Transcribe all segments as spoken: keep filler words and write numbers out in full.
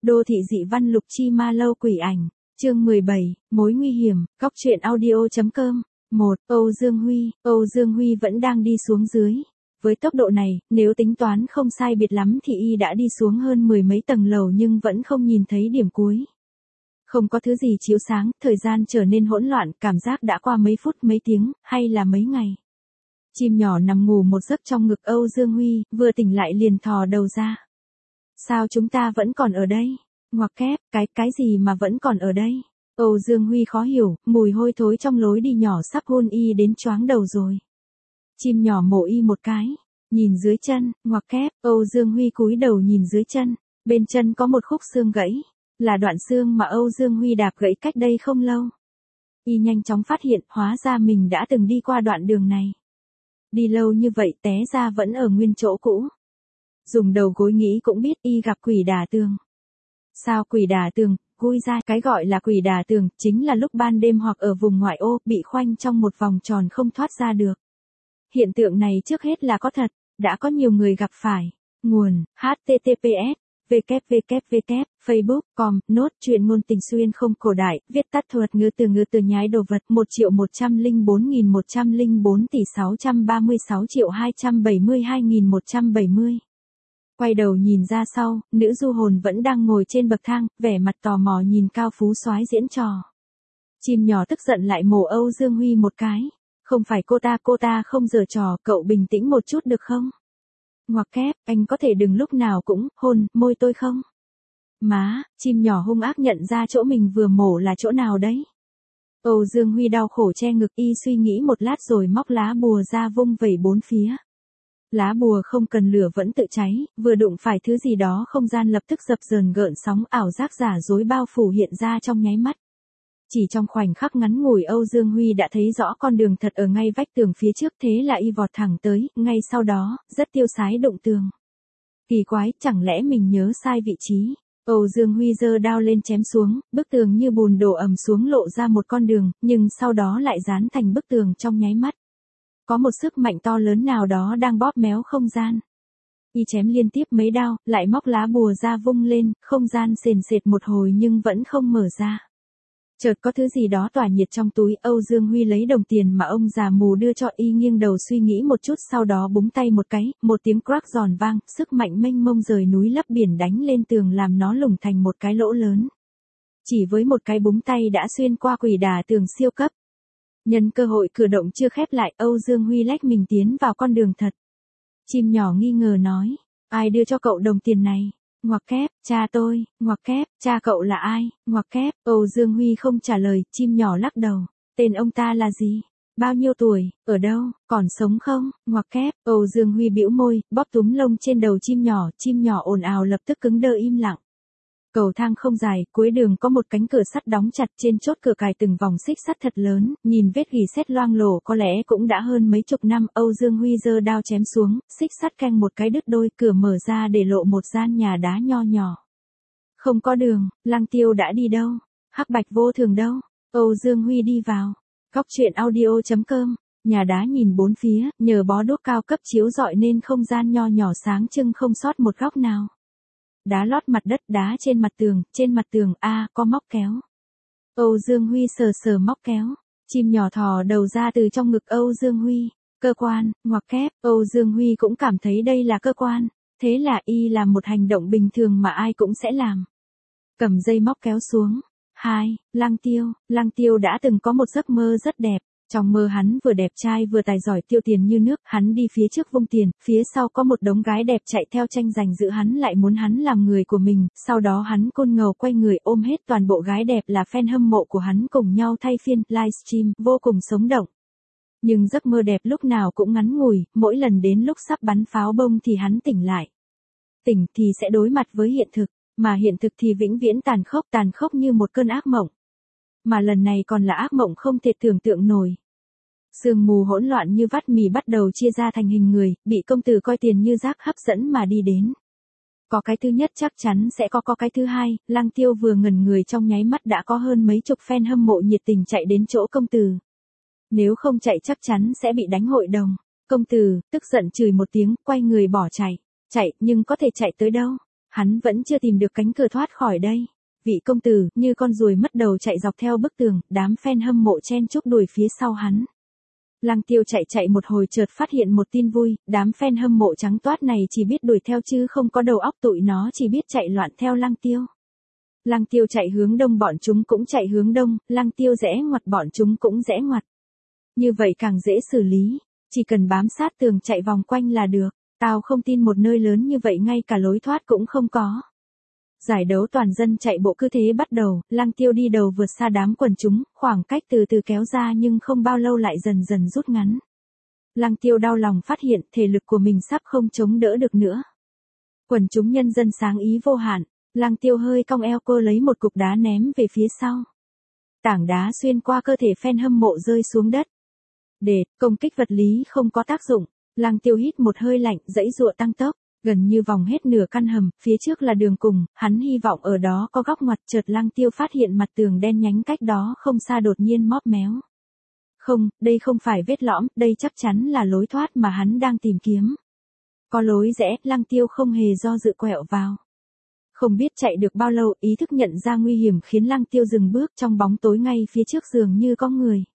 Đô thị dị văn Lục Chi Ma Lâu quỷ ảnh, chương mười bảy, mối nguy hiểm, góc truyện audio.com. một. Âu Dương Huy, Âu Dương Huy vẫn đang đi xuống dưới. Với tốc độ này, nếu tính toán không sai biệt lắm thì y đã đi xuống hơn mười mấy tầng lầu nhưng vẫn không nhìn thấy điểm cuối. Không có thứ gì chiếu sáng, thời gian trở nên hỗn loạn, cảm giác đã qua mấy phút, mấy tiếng, hay là mấy ngày. Chim nhỏ nằm ngủ một giấc trong ngực Âu Dương Huy, vừa tỉnh lại liền thò đầu ra. Sao chúng ta vẫn còn ở đây? Ngoặc kép, cái, cái gì mà vẫn còn ở đây? Âu Dương Huy khó hiểu, mùi hôi thối trong lối đi nhỏ sắp hôn y đến choáng đầu rồi. Chim nhỏ mổ y một cái, nhìn dưới chân, ngoặc kép, Âu Dương Huy cúi đầu nhìn dưới chân, bên chân có một khúc xương gãy, là đoạn xương mà Âu Dương Huy đạp gãy cách đây không lâu. Y nhanh chóng phát hiện, hóa ra mình đã từng đi qua đoạn đường này. Đi lâu như vậy té ra vẫn ở nguyên chỗ cũ. Dùng đầu gối nghĩ cũng biết y gặp quỷ đả tường. Sao quỷ đả tường? Cui ra, cái gọi là quỷ đả tường chính là lúc ban đêm hoặc ở vùng ngoại ô bị khoanh trong một vòng tròn không thoát ra được. Hiện tượng này trước hết là có thật, đã có nhiều người gặp phải. Nguồn: h t t p s www facebook chấm com nốt truyện ngôn tình xuyên không cổ đại, viết tắt thuật ngữ từ ngữ từ nhái đồ vật một triệu một trăm lẻ bốn nghìn một trăm lẻ bốn tỷ sáu trăm ba mươi sáu triệu hai trăm bảy mươi hai nghìn một trăm bảy mươi. Quay đầu nhìn ra sau, nữ du hồn vẫn đang ngồi trên bậc thang, vẻ mặt tò mò nhìn cao phú soái diễn trò. Chim nhỏ tức giận lại mổ Âu Dương Huy một cái. Không phải cô ta, cô ta không giở trò, cậu bình tĩnh một chút được không? Ngoặc kép, anh có thể đừng lúc nào cũng hôn môi tôi không? Má, chim nhỏ hung ác nhận ra chỗ mình vừa mổ là chỗ nào đấy. Âu Dương Huy đau khổ che ngực, y suy nghĩ một lát rồi móc lá bùa ra vung vẩy bốn phía. Lá bùa không cần lửa vẫn tự cháy, vừa đụng phải thứ gì đó không gian lập tức dập dờn gợn sóng, ảo giác giả dối bao phủ hiện ra trong nháy mắt. Chỉ trong khoảnh khắc ngắn ngủi Âu Dương Huy đã thấy rõ con đường thật ở ngay vách tường phía trước, thế là y vọt thẳng tới, ngay sau đó, rất tiêu sái đụng tường. Kỳ quái, chẳng lẽ mình nhớ sai vị trí? Âu Dương Huy giơ đao lên chém xuống, bức tường như bùn đổ ầm xuống lộ ra một con đường, nhưng sau đó lại dán thành bức tường trong nháy mắt. Có một sức mạnh to lớn nào đó đang bóp méo không gian. Y chém liên tiếp mấy đao, lại móc lá bùa ra vung lên, không gian sền sệt một hồi nhưng vẫn không mở ra. Chợt có thứ gì đó tỏa nhiệt trong túi, Âu Dương Huy lấy đồng tiền mà ông già mù đưa cho y, nghiêng đầu suy nghĩ một chút sau đó búng tay một cái, một tiếng crack giòn vang, sức mạnh mênh mông rời núi lấp biển đánh lên tường làm nó lủng thành một cái lỗ lớn. Chỉ với một cái búng tay đã xuyên qua quỷ đả tường siêu cấp. Nhân cơ hội cử động chưa khép lại, Âu Dương Huy lách mình tiến vào con đường thật. Chim nhỏ nghi ngờ nói, ai đưa cho cậu đồng tiền này? Ngoặc kép, cha tôi, ngoặc kép, cha cậu là ai? Ngoặc kép, Âu Dương Huy không trả lời, chim nhỏ lắc đầu. Tên ông ta là gì? Bao nhiêu tuổi? Ở đâu? Còn sống không? Ngoặc kép, Âu Dương Huy bĩu môi, bóp túm lông trên đầu chim nhỏ, chim nhỏ ồn ào lập tức cứng đơ im lặng. Cầu thang không dài, cuối đường có một cánh cửa sắt đóng chặt, trên chốt cửa cài từng vòng xích sắt thật lớn, nhìn vết gỉ sét loang lổ có lẽ cũng đã hơn mấy chục năm. Âu Dương Huy giơ đao chém xuống, xích sắt keng một cái đứt đôi, cửa mở ra để lộ một gian nhà đá nho nhỏ. Không có đường, Lăng Tiêu đã đi đâu? Hắc Bạch Vô Thường đâu? Âu Dương Huy đi vào. Góc truyện audio.com. Nhà đá nhìn bốn phía, nhờ bó đuốc cao cấp chiếu rọi nên không gian nho nhỏ sáng trưng không sót một góc nào. Đá lót mặt đất, đá trên mặt tường, trên mặt tường, a à, có móc kéo. Âu Dương Huy sờ sờ móc kéo, chim nhỏ thò đầu ra từ trong ngực Âu Dương Huy, cơ quan, ngoặc kép, Âu Dương Huy cũng cảm thấy đây là cơ quan, thế là y làm một hành động bình thường mà ai cũng sẽ làm. Cầm dây móc kéo xuống. Hai, Lăng Tiêu, Lăng Tiêu đã từng có một giấc mơ rất đẹp. Trong mơ hắn vừa đẹp trai vừa tài giỏi tiêu tiền như nước, hắn đi phía trước vung tiền, phía sau có một đống gái đẹp chạy theo tranh giành giữ hắn lại muốn hắn làm người của mình, sau đó hắn côn ngầu quay người ôm hết toàn bộ gái đẹp là fan hâm mộ của hắn cùng nhau thay phiên livestream, vô cùng sống động. Nhưng giấc mơ đẹp lúc nào cũng ngắn ngủi, mỗi lần đến lúc sắp bắn pháo bông thì hắn tỉnh lại. Tỉnh thì sẽ đối mặt với hiện thực, mà hiện thực thì vĩnh viễn tàn khốc, tàn khốc như một cơn ác mộng. Mà lần này còn là ác mộng không thể tưởng tượng nổi. Sương mù hỗn loạn như vắt mì bắt đầu chia ra thành hình người, bị công tử coi tiền như rác hấp dẫn mà đi đến. Có cái thứ nhất chắc chắn sẽ có có cái thứ hai, Lăng Tiêu vừa ngẩn người trong nháy mắt đã có hơn mấy chục fan hâm mộ nhiệt tình chạy đến chỗ công tử. Nếu không chạy chắc chắn sẽ bị đánh hội đồng. Công tử, tức giận chửi một tiếng, quay người bỏ chạy. Chạy, nhưng có thể chạy tới đâu? Hắn vẫn chưa tìm được cánh cửa thoát khỏi đây. Vị công tử, như con ruồi mất đầu chạy dọc theo bức tường, đám fan hâm mộ chen chúc đuổi phía sau hắn. Lăng Tiêu chạy chạy một hồi chợt phát hiện một tin vui, đám fan hâm mộ trắng toát này chỉ biết đuổi theo chứ không có đầu óc, tụi nó chỉ biết chạy loạn theo Lăng Tiêu. Lăng Tiêu chạy hướng đông bọn chúng cũng chạy hướng đông, Lăng Tiêu rẽ ngoặt bọn chúng cũng rẽ ngoặt. Như vậy càng dễ xử lý, chỉ cần bám sát tường chạy vòng quanh là được. Tao không tin một nơi lớn như vậy ngay cả lối thoát cũng không có. Giải đấu toàn dân chạy bộ cứ thế bắt đầu, Lăng Tiêu đi đầu vượt xa đám quần chúng, khoảng cách từ từ kéo ra nhưng không bao lâu lại dần dần rút ngắn. Lăng Tiêu đau lòng phát hiện thể lực của mình sắp không chống đỡ được nữa. Quần chúng nhân dân sáng ý vô hạn, Lăng Tiêu hơi cong eo cô lấy một cục đá ném về phía sau. Tảng đá xuyên qua cơ thể fan hâm mộ rơi xuống đất. Để công kích vật lý không có tác dụng, Lăng Tiêu hít một hơi lạnh, giãy giụa tăng tốc. Gần như vòng hết nửa căn hầm, phía trước là đường cùng, hắn hy vọng ở đó có góc ngoặt, chợt Lăng Tiêu phát hiện mặt tường đen nhánh cách đó không xa đột nhiên móp méo. Không, đây không phải vết lõm, đây chắc chắn là lối thoát mà hắn đang tìm kiếm. Có lối rẽ, Lăng Tiêu không hề do dự quẹo vào. Không biết chạy được bao lâu, ý thức nhận ra nguy hiểm khiến Lăng Tiêu dừng bước, trong bóng tối ngay phía trước dường như có người.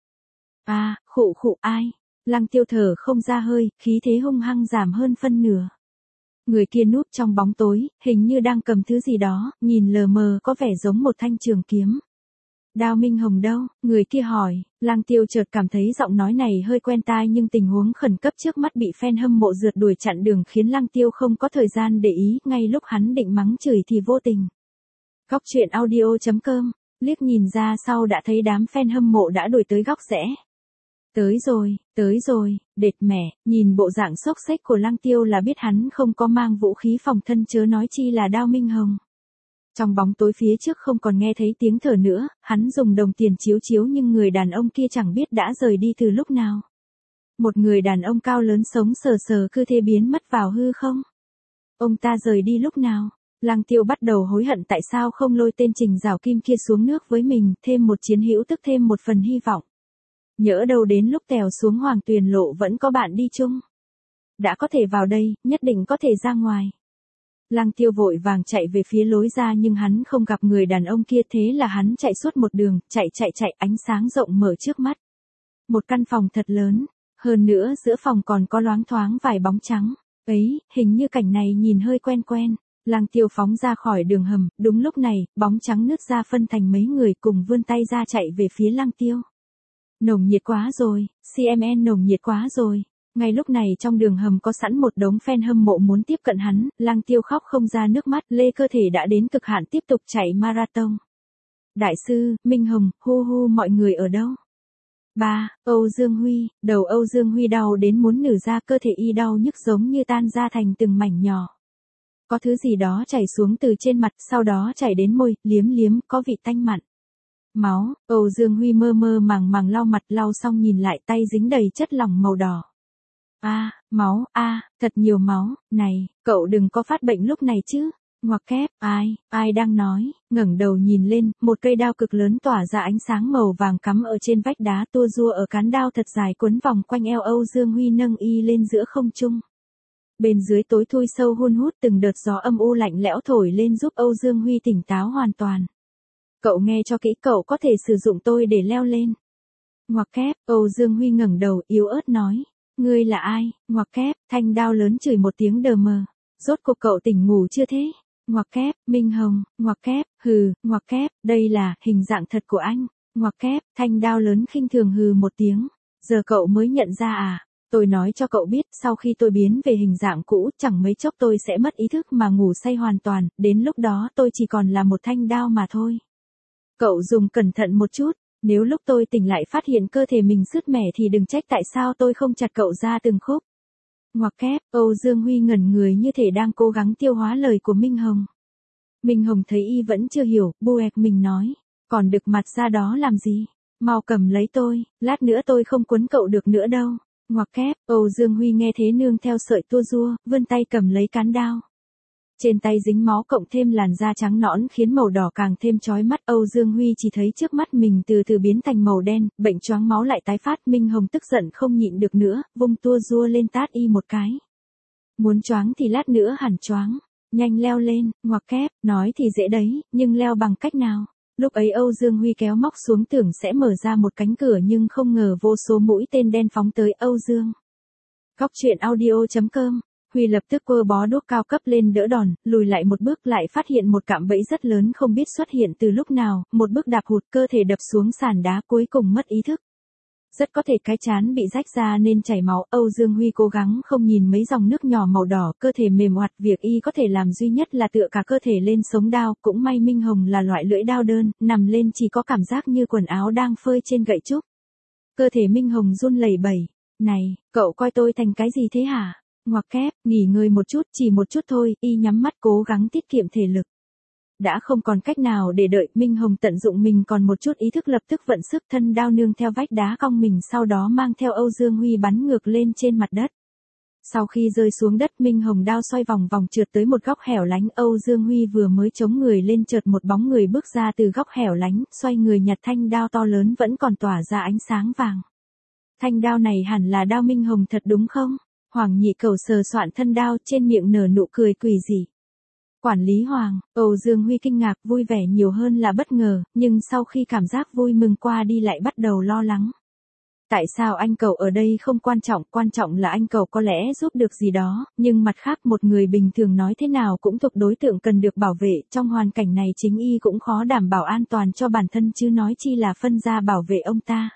À, khụ khụ ai? Lăng Tiêu thở không ra hơi, khí thế hung hăng giảm hơn phân nửa. Người kia núp trong bóng tối, hình như đang cầm thứ gì đó, nhìn lờ mờ có vẻ giống một thanh trường kiếm. Đao Minh Hồng đâu? Người kia hỏi. Lăng Tiêu chợt cảm thấy giọng nói này hơi quen tai nhưng tình huống khẩn cấp trước mắt bị fan hâm mộ rượt đuổi chặn đường khiến Lăng Tiêu không có thời gian để ý, ngay lúc hắn định mắng chửi thì vô tình. Góc truyện audio chấm com, liếc nhìn ra sau đã thấy đám fan hâm mộ đã đuổi tới góc rẽ. Tới rồi, tới rồi, đệt mẹ, nhìn bộ dạng xốc xếch của Lăng Tiêu là biết hắn không có mang vũ khí phòng thân chớ nói chi là đao Minh Hồng. Trong bóng tối phía trước không còn nghe thấy tiếng thở nữa, hắn dùng đồng tiền chiếu chiếu nhưng người đàn ông kia chẳng biết đã rời đi từ lúc nào. Một người đàn ông cao lớn sống sờ sờ cứ thế biến mất vào hư không. Ông ta rời đi lúc nào? Lăng Tiêu bắt đầu hối hận tại sao không lôi tên Trình Giảo Kim kia xuống nước với mình, thêm một chiến hữu tức thêm một phần hy vọng. Nhỡ đâu đến lúc tèo xuống Hoàng Tuyền Lộ vẫn có bạn đi chung. Đã có thể vào đây, nhất định có thể ra ngoài. Lăng Tiêu vội vàng chạy về phía lối ra nhưng hắn không gặp người đàn ông kia, thế là hắn chạy suốt một đường, chạy chạy chạy, ánh sáng rộng mở trước mắt. Một căn phòng thật lớn, hơn nữa giữa phòng còn có loáng thoáng vài bóng trắng. Ấy, hình như cảnh này nhìn hơi quen quen. Lăng Tiêu phóng ra khỏi đường hầm, đúng lúc này, bóng trắng nứt ra phân thành mấy người cùng vươn tay ra chạy về phía Lăng Tiêu. Nồng nhiệt quá rồi, xê em en nồng nhiệt quá rồi. Ngay lúc này trong đường hầm có sẵn một đống fan hâm mộ muốn tiếp cận hắn, Lăng Tiêu khóc không ra nước mắt, lê cơ thể đã đến cực hạn tiếp tục chạy marathon. Đại sư, Minh Hồng, hu hu mọi người ở đâu? Ba, Âu Dương Huy, đầu Âu Dương Huy đau đến muốn nử ra, cơ thể y đau nhức giống như tan ra thành từng mảnh nhỏ. Có thứ gì đó chảy xuống từ trên mặt, sau đó chảy đến môi, liếm liếm, có vị tanh mặn. Máu, Âu Dương Huy mơ mơ màng màng lau mặt, lau xong nhìn lại tay dính đầy chất lỏng màu đỏ. A, à, máu, a, à, thật nhiều máu, này, cậu đừng có phát bệnh lúc này chứ. Ngoặc kép, ai, ai đang nói, ngẩng đầu nhìn lên, một cây đao cực lớn tỏa ra ánh sáng màu vàng cắm ở trên vách đá, tua rua ở cán đao thật dài quấn vòng quanh eo Âu Dương Huy, nâng y lên giữa không trung. Bên dưới tối thui sâu hun hút, từng đợt gió âm u lạnh lẽo thổi lên giúp Âu Dương Huy tỉnh táo hoàn toàn. Cậu nghe cho kỹ, cậu có thể sử dụng tôi để leo lên. Ngoặc kép, Âu Dương Huy ngẩng đầu, yếu ớt nói. Ngươi là ai? Ngoặc kép, thanh đao lớn chửi một tiếng đờ mờ. Rốt cuộc cậu tỉnh ngủ chưa thế? Ngoặc kép, Minh Hồng, ngoặc kép, hừ, ngoặc kép, đây là hình dạng thật của anh. Ngoặc kép, thanh đao lớn khinh thường hừ một tiếng. Giờ cậu mới nhận ra à? Tôi nói cho cậu biết, sau khi tôi biến về hình dạng cũ, chẳng mấy chốc tôi sẽ mất ý thức mà ngủ say hoàn toàn, đến lúc đó tôi chỉ còn là một thanh đao mà thôi. Cậu dùng cẩn thận một chút, nếu lúc tôi tỉnh lại phát hiện cơ thể mình sứt mẻ thì đừng trách tại sao tôi không chặt cậu ra từng khúc. Ngoặc kép, Âu Dương Huy ngẩn người như thể đang cố gắng tiêu hóa lời của Minh Hồng. Minh Hồng thấy y vẫn chưa hiểu, buẹc mình nói, còn đực mặt ra đó làm gì? Mau cầm lấy tôi, lát nữa tôi không quấn cậu được nữa đâu. Ngoặc kép, Âu Dương Huy nghe thế nương theo sợi tua rua, vươn tay cầm lấy cán đao. Trên tay dính máu cộng thêm làn da trắng nõn khiến màu đỏ càng thêm chói mắt. Âu Dương Huy chỉ thấy trước mắt mình từ từ biến thành màu đen, bệnh choáng máu lại tái phát. Minh Hồng tức giận không nhịn được nữa, vung tua rua lên tát y một cái. Muốn choáng thì lát nữa hẳn choáng. Nhanh leo lên, ngoặc kép, nói thì dễ đấy, nhưng leo bằng cách nào? Lúc ấy Âu Dương Huy kéo móc xuống tưởng sẽ mở ra một cánh cửa nhưng không ngờ vô số mũi tên đen phóng tới Âu Dương. Góc truyện audio chấm com, Huy lập tức quơ bó đuốc cao cấp lên đỡ đòn, lùi lại một bước lại phát hiện một cạm bẫy rất lớn không biết xuất hiện từ lúc nào, một bước đạp hụt cơ thể đập xuống sàn đá cuối cùng mất ý thức. Rất có thể cái trán bị rách ra nên chảy máu, Âu Dương Huy cố gắng không nhìn mấy dòng nước nhỏ màu đỏ, cơ thể mềm oặt, việc y có thể làm duy nhất là tựa cả cơ thể lên sống đao, cũng may Minh Hồng là loại lưỡi đao đơn, nằm lên chỉ có cảm giác như quần áo đang phơi trên gậy trúc. Cơ thể Minh Hồng run lẩy bẩy, này, cậu coi tôi thành cái gì thế hả? Ngoặc kép, nghỉ ngơi một chút, chỉ một chút thôi, y nhắm mắt cố gắng tiết kiệm thể lực. Đã không còn cách nào để đợi, Minh Hồng tận dụng mình còn một chút ý thức lập tức vận sức thân đao nương theo vách đá cong mình sau đó mang theo Âu Dương Huy bắn ngược lên trên mặt đất. Sau khi rơi xuống đất Minh Hồng đao xoay vòng vòng trượt tới một góc hẻo lánh, Âu Dương Huy vừa mới chống người lên chợt một bóng người bước ra từ góc hẻo lánh, xoay người nhặt thanh đao to lớn vẫn còn tỏa ra ánh sáng vàng. Thanh đao này hẳn là đao Minh Hồng thật đúng không? Hoàng Nhị Cẩu sờ soạn thân đao trên miệng nở nụ cười quỷ dị. Quản lý Hoàng, Âu Dương Huy kinh ngạc vui vẻ nhiều hơn là bất ngờ, nhưng sau khi cảm giác vui mừng qua đi lại bắt đầu lo lắng. Tại sao anh cậu ở đây không quan trọng, quan trọng là anh cậu có lẽ giúp được gì đó, nhưng mặt khác một người bình thường nói thế nào cũng thuộc đối tượng cần được bảo vệ, trong hoàn cảnh này chính y cũng khó đảm bảo an toàn cho bản thân chứ nói chi là phân ra bảo vệ ông ta.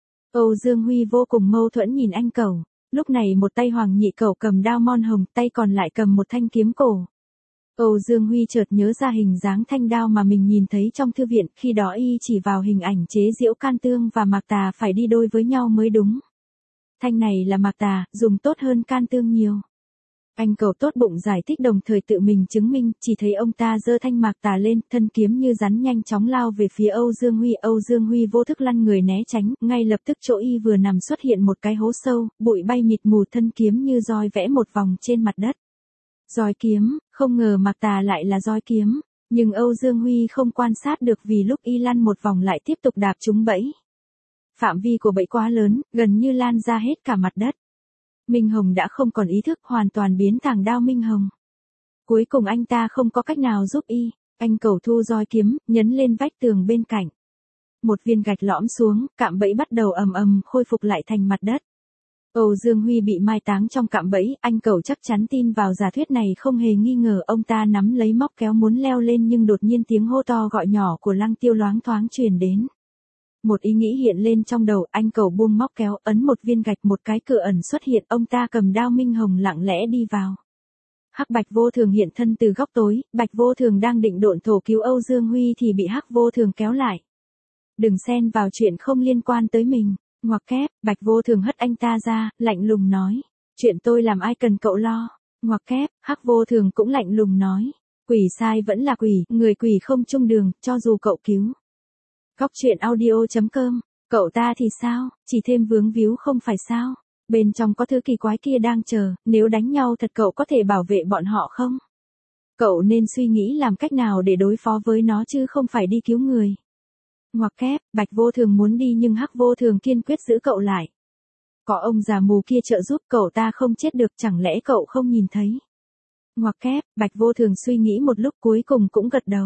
Âu Dương Huy vô cùng mâu thuẫn nhìn anh cậu, lúc này một tay Hoàng Nhị Cẩu cầm đao mon hồng, tay còn lại cầm một thanh kiếm cổ. Âu Dương Huy chợt nhớ ra hình dáng thanh đao mà mình nhìn thấy trong thư viện, khi đó y chỉ vào hình ảnh chế giễu Can Tương và Mạc Tà phải đi đôi với nhau mới đúng. Thanh này là Mạc Tà, dùng tốt hơn Can Tương nhiều. Anh cậu tốt bụng giải thích đồng thời tự mình chứng minh, chỉ thấy ông ta giơ thanh Mạc Tà lên, thân kiếm như rắn nhanh chóng lao về phía Âu Dương Huy. Âu Dương Huy vô thức lăn người né tránh, ngay lập tức chỗ y vừa nằm xuất hiện một cái hố sâu, bụi bay mịt mù, thân kiếm như roi vẽ một vòng trên mặt đất. Roi kiếm, không ngờ Mạc Tà lại là roi kiếm, nhưng Âu Dương Huy không quan sát được vì lúc y lăn một vòng lại tiếp tục đạp trúng bẫy. Phạm vi của bẫy quá lớn, gần như lan ra hết cả mặt đất. Minh Hồng đã không còn ý thức, hoàn toàn biến thành đao Minh Hồng. Cuối cùng anh ta không có cách nào giúp y, anh cẩu thu roi kiếm, nhấn lên vách tường bên cạnh. Một viên gạch lõm xuống, cạm bẫy bắt đầu ầm ầm khôi phục lại thành mặt đất. Âu Dương Huy bị mai táng trong cạm bẫy, anh cẩu chắc chắn tin vào giả thuyết này không hề nghi ngờ, ông ta nắm lấy móc kéo muốn leo lên nhưng đột nhiên tiếng hô to gọi nhỏ của Lăng Tiêu loáng thoáng truyền đến. Một ý nghĩ hiện lên trong đầu, anh cẩu buông móc kéo, ấn một viên gạch, một cái cửa ẩn xuất hiện, ông ta cầm đao Minh Hồng lặng lẽ đi vào. Hắc Bạch Vô Thường hiện thân từ góc tối, Bạch Vô Thường đang định độn thổ cứu Âu Dương Huy thì bị Hắc Vô Thường kéo lại. Đừng xen vào chuyện không liên quan tới mình. Ngoặc kép, Bạch Vô Thường hất anh ta ra, lạnh lùng nói. Chuyện tôi làm ai cần cậu lo. Ngoặc kép, Hắc Vô Thường cũng lạnh lùng nói. Quỷ sai vẫn là quỷ, người quỷ không chung đường, cho dù cậu cứu. Góc truyện audio chấm com, cậu ta thì sao, chỉ thêm vướng víu không phải sao. Bên trong có thứ kỳ quái kia đang chờ, nếu đánh nhau thật cậu có thể bảo vệ bọn họ không? Cậu nên suy nghĩ làm cách nào để đối phó với nó chứ không phải đi cứu người. Ngoặc kép, Bạch Vô Thường muốn đi nhưng Hắc Vô Thường kiên quyết giữ cậu lại. Có ông già mù kia trợ giúp cậu ta không chết được, chẳng lẽ cậu không nhìn thấy. Ngoặc kép, Bạch Vô Thường suy nghĩ một lúc cuối cùng cũng gật đầu.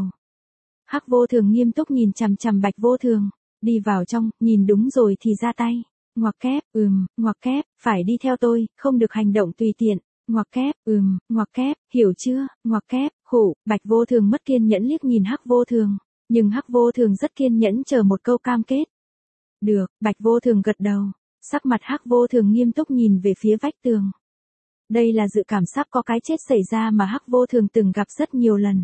Hắc Vô Thường nghiêm túc nhìn chằm chằm Bạch Vô Thường, đi vào trong, nhìn đúng rồi thì ra tay. Ngoặc kép, ừm, ngoặc kép, phải đi theo tôi, không được hành động tùy tiện. Ngoặc kép, ừm, ngoặc kép, hiểu chưa, ngoặc kép, khủ, Bạch Vô Thường mất kiên nhẫn liếc nhìn Hắc Vô Thường. Nhưng Hắc Vô Thường rất kiên nhẫn chờ một câu cam kết. Được, Bạch Vô Thường gật đầu. Sắc mặt Hắc Vô Thường nghiêm túc nhìn về phía vách tường. Đây là dự cảm sắp có cái chết xảy ra mà Hắc Vô Thường từng gặp rất nhiều lần.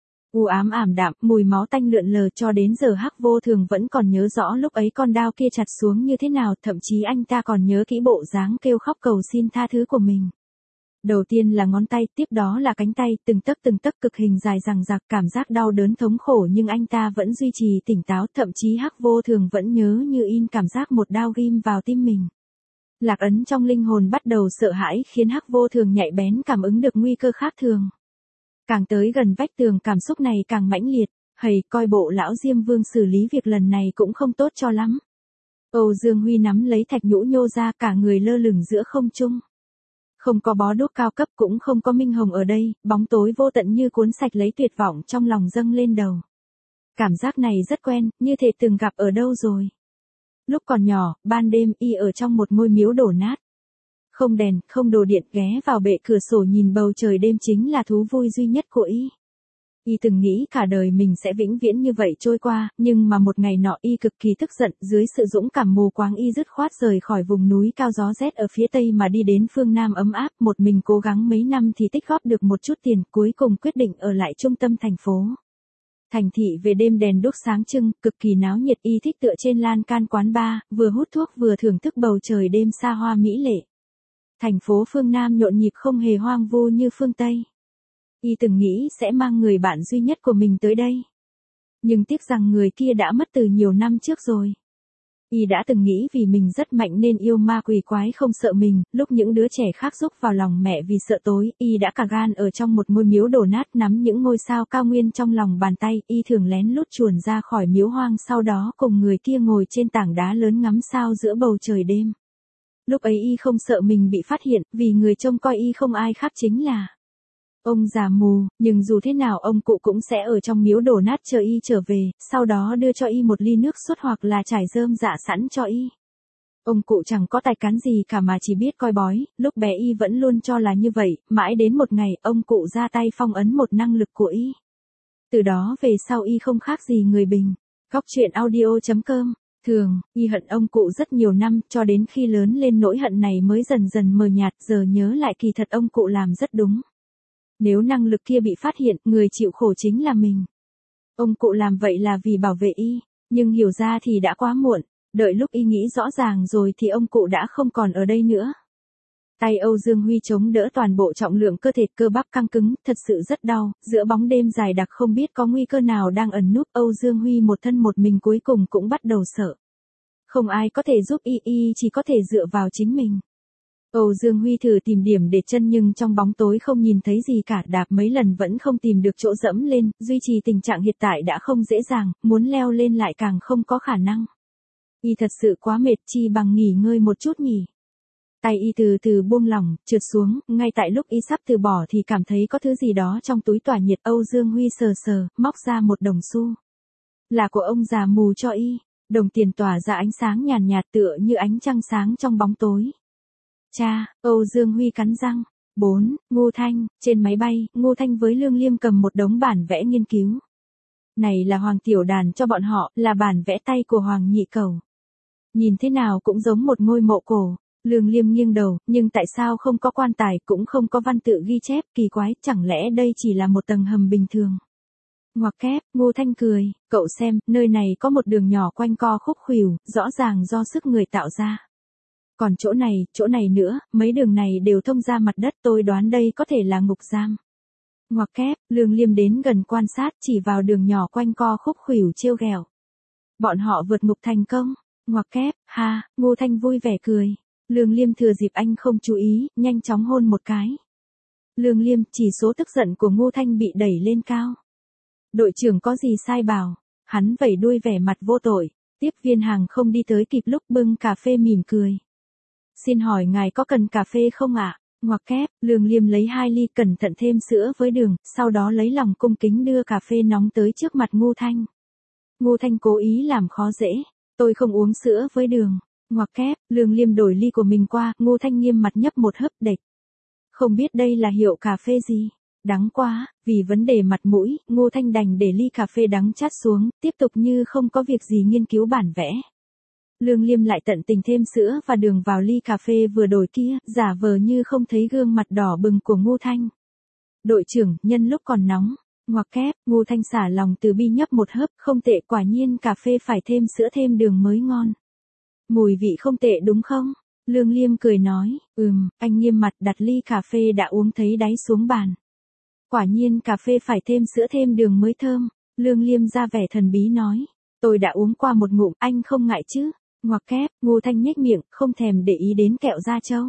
U ám ảm đạm, mùi máu tanh lượn lờ, cho đến giờ Hắc Vô Thường vẫn còn nhớ rõ lúc ấy con đao kia chặt xuống như thế nào, thậm chí anh ta còn nhớ kỹ bộ dáng kêu khóc cầu xin tha thứ của mình. Đầu tiên là ngón tay, tiếp đó là cánh tay, từng tấc từng tấc cực hình dài dằng dặc, cảm giác đau đớn thống khổ nhưng anh ta vẫn duy trì tỉnh táo, thậm chí Hắc Vô Thường vẫn nhớ như in cảm giác một đao ghim vào tim mình. Lạc ấn trong linh hồn bắt đầu sợ hãi khiến Hắc Vô Thường nhạy bén cảm ứng được nguy cơ khác thường. Càng tới gần vách tường cảm xúc này càng mãnh liệt, hầy coi bộ lão Diêm Vương xử lý việc lần này cũng không tốt cho lắm. Âu Dương Huy nắm lấy thạch nhũ nhô ra cả người lơ lửng giữa không trung. Không có bó đuốc cao cấp cũng không có minh hồng ở đây, bóng tối vô tận như cuốn sạch lấy tuyệt vọng trong lòng dâng lên đầu. Cảm giác này rất quen, như thể từng gặp ở đâu rồi. Lúc còn nhỏ, ban đêm y ở trong một ngôi miếu đổ nát. Không đèn, không đồ điện, ghé vào bệ cửa sổ nhìn bầu trời đêm chính là thú vui duy nhất của y. Y từng nghĩ cả đời mình sẽ vĩnh viễn như vậy trôi qua, nhưng mà một ngày nọ y cực kỳ tức giận, dưới sự dũng cảm mù quáng y dứt khoát rời khỏi vùng núi cao gió rét ở phía tây mà đi đến phương Nam ấm áp, một mình cố gắng mấy năm thì tích góp được một chút tiền, cuối cùng quyết định ở lại trung tâm thành phố. Thành thị về đêm đèn đuốc sáng trưng, cực kỳ náo nhiệt, y thích tựa trên lan can quán bar, vừa hút thuốc vừa thưởng thức bầu trời đêm xa hoa mỹ lệ. Thành phố phương Nam nhộn nhịp không hề hoang vu như phương Tây. Y từng nghĩ sẽ mang người bạn duy nhất của mình tới đây. Nhưng tiếc rằng người kia đã mất từ nhiều năm trước rồi. Y đã từng nghĩ vì mình rất mạnh nên yêu ma quỷ quái không sợ mình, lúc những đứa trẻ khác rúc vào lòng mẹ vì sợ tối, y đã cả gan ở trong một ngôi miếu đổ nát nắm những ngôi sao cao nguyên trong lòng bàn tay, y thường lén lút chuồn ra khỏi miếu hoang sau đó cùng người kia ngồi trên tảng đá lớn ngắm sao giữa bầu trời đêm. Lúc ấy y không sợ mình bị phát hiện, vì người trông coi y không ai khác chính là ông già mù, nhưng dù thế nào ông cụ cũng sẽ ở trong miếu đổ nát chờ y trở về, sau đó đưa cho y một ly nước sốt hoặc là trải rơm dạ sẵn cho y. Ông cụ chẳng có tài cán gì cả mà chỉ biết coi bói, lúc bé y vẫn luôn cho là như vậy, mãi đến một ngày ông cụ ra tay phong ấn một năng lực của y. Từ đó về sau y không khác gì người bình. Góc truyện audio chấm com. Thường, y hận ông cụ rất nhiều năm, cho đến khi lớn lên nỗi hận này mới dần dần mờ nhạt, giờ nhớ lại kỳ thật ông cụ làm rất đúng. Nếu năng lực kia bị phát hiện, người chịu khổ chính là mình. Ông cụ làm vậy là vì bảo vệ y, nhưng hiểu ra thì đã quá muộn, đợi lúc y nghĩ rõ ràng rồi thì ông cụ đã không còn ở đây nữa. Tay Âu Dương Huy chống đỡ toàn bộ trọng lượng cơ thể, cơ bắp căng cứng, thật sự rất đau, giữa bóng đêm dài đặc không biết có nguy cơ nào đang ẩn núp, Âu Dương Huy một thân một mình cuối cùng cũng bắt đầu sợ. Không ai có thể giúp y, y chỉ có thể dựa vào chính mình. Âu Dương Huy thử tìm điểm để chân nhưng trong bóng tối không nhìn thấy gì cả, đạp mấy lần vẫn không tìm được chỗ dẫm lên, duy trì tình trạng hiện tại đã không dễ dàng, muốn leo lên lại càng không có khả năng. Y thật sự quá mệt, chi bằng nghỉ ngơi một chút nhỉ. Tay y từ từ buông lỏng, trượt xuống, ngay tại lúc y sắp từ bỏ thì cảm thấy có thứ gì đó trong túi tỏa nhiệt. Âu Dương Huy sờ sờ, móc ra một đồng xu. Là của ông già mù cho y, đồng tiền tỏa ra ánh sáng nhàn nhạt tựa như ánh trăng sáng trong bóng tối. Cha, Âu Dương Huy cắn răng. bốn. Ngô Thanh, trên máy bay, Ngô Thanh với Lương Liêm cầm một đống bản vẽ nghiên cứu. Này là Hoàng Tiểu Đàn cho bọn họ, là bản vẽ tay của Hoàng Nhị Cẩu. Nhìn thế nào cũng giống một ngôi mộ cổ. Lương Liêm nghiêng đầu, nhưng tại sao không có quan tài, cũng không có văn tự ghi chép, kỳ quái, chẳng lẽ đây chỉ là một tầng hầm bình thường. Ngoặc kép, Ngô Thanh cười, cậu xem, nơi này có một đường nhỏ quanh co khúc khuỷu, rõ ràng do sức người tạo ra. Còn chỗ này, chỗ này nữa, mấy đường này đều thông ra mặt đất, tôi đoán đây có thể là ngục giam. Ngoặc kép, Lương Liêm đến gần quan sát, chỉ vào đường nhỏ quanh co khúc khuỷu trêu ghẹo. Bọn họ vượt ngục thành công. Ngoặc kép, ha, Ngô Thanh vui vẻ cười. Lương Liêm thừa dịp anh không chú ý, nhanh chóng hôn một cái. Lương Liêm, chỉ số tức giận của Ngô Thanh bị đẩy lên cao. Đội trưởng có gì sai bảo, hắn vẩy đuôi vẻ mặt vô tội, tiếp viên hàng không đi tới kịp lúc bưng cà phê mỉm cười. Xin hỏi ngài có cần cà phê không ạ? À? Ngoặc kép, Lương Liêm lấy hai ly cẩn thận thêm sữa với đường, sau đó lấy lòng cung kính đưa cà phê nóng tới trước mặt Ngô Thanh. Ngô Thanh cố ý làm khó dễ, tôi không uống sữa với đường. Ngoặc kép, Lương Liêm đổi ly của mình qua, Ngô Thanh nghiêm mặt nhấp một hớp đệch. Không biết đây là hiệu cà phê gì? Đắng quá, vì vấn đề mặt mũi, Ngô Thanh đành để ly cà phê đắng chát xuống, tiếp tục như không có việc gì nghiên cứu bản vẽ. Lương Liêm lại tận tình thêm sữa và đường vào ly cà phê vừa đổi kia, giả vờ như không thấy gương mặt đỏ bừng của Ngô Thanh. Đội trưởng, nhân lúc còn nóng. Ngoặc kép, Ngô Thanh xả lòng từ bi nhấp một hớp, không tệ, quả nhiên cà phê phải thêm sữa thêm đường mới ngon. Mùi vị không tệ đúng không? Lương Liêm cười nói, ừm, anh nghiêm mặt đặt ly cà phê đã uống thấy đáy xuống bàn. Quả nhiên cà phê phải thêm sữa thêm đường mới thơm. Lương Liêm ra vẻ thần bí nói, tôi đã uống qua một ngụm, anh không ngại chứ? Ngoặc kép, Ngô Thanh nhếch miệng, không thèm để ý đến kẹo da trâu.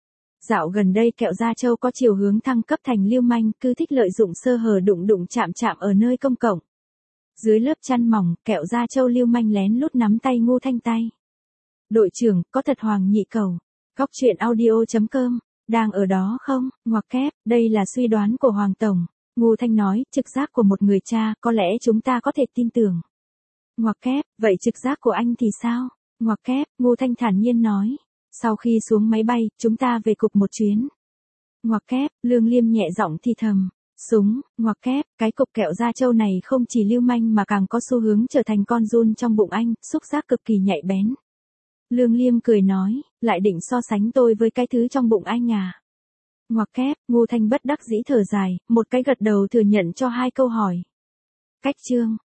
Dạo gần đây kẹo da trâu có chiều hướng thăng cấp thành lưu manh, cứ thích lợi dụng sơ hở đụng đụng chạm chạm ở nơi công cộng. Dưới lớp chăn mỏng, kẹo da trâu lưu manh lén lút nắm tay Ngô Thanh tay. Đội trưởng, có thật Hoàng Nhị Cẩu. Góc truyện audio chấm com Đang ở đó không, ngoặc kép, đây là suy đoán của Hoàng Tổng. Ngô Thanh nói, trực giác của một người cha, có lẽ chúng ta có thể tin tưởng. Ngoặc kép, vậy trực giác của anh thì sao? Ngoặc kép, Ngô Thanh thản nhiên nói. Sau khi xuống máy bay, chúng ta về cục một chuyến. Ngoặc kép, Lương Liêm nhẹ giọng thì thầm. Súng, ngoặc kép, cái cục kẹo da trâu này không chỉ lưu manh mà càng có xu hướng trở thành con giun trong bụng anh, xúc giác cực kỳ nhạy bén. Lương Liêm cười nói, lại định so sánh tôi với cái thứ trong bụng anh à? Ngoặc kép, Ngô Thanh bất đắc dĩ thở dài, một cái gật đầu thừa nhận cho hai câu hỏi. Cách chương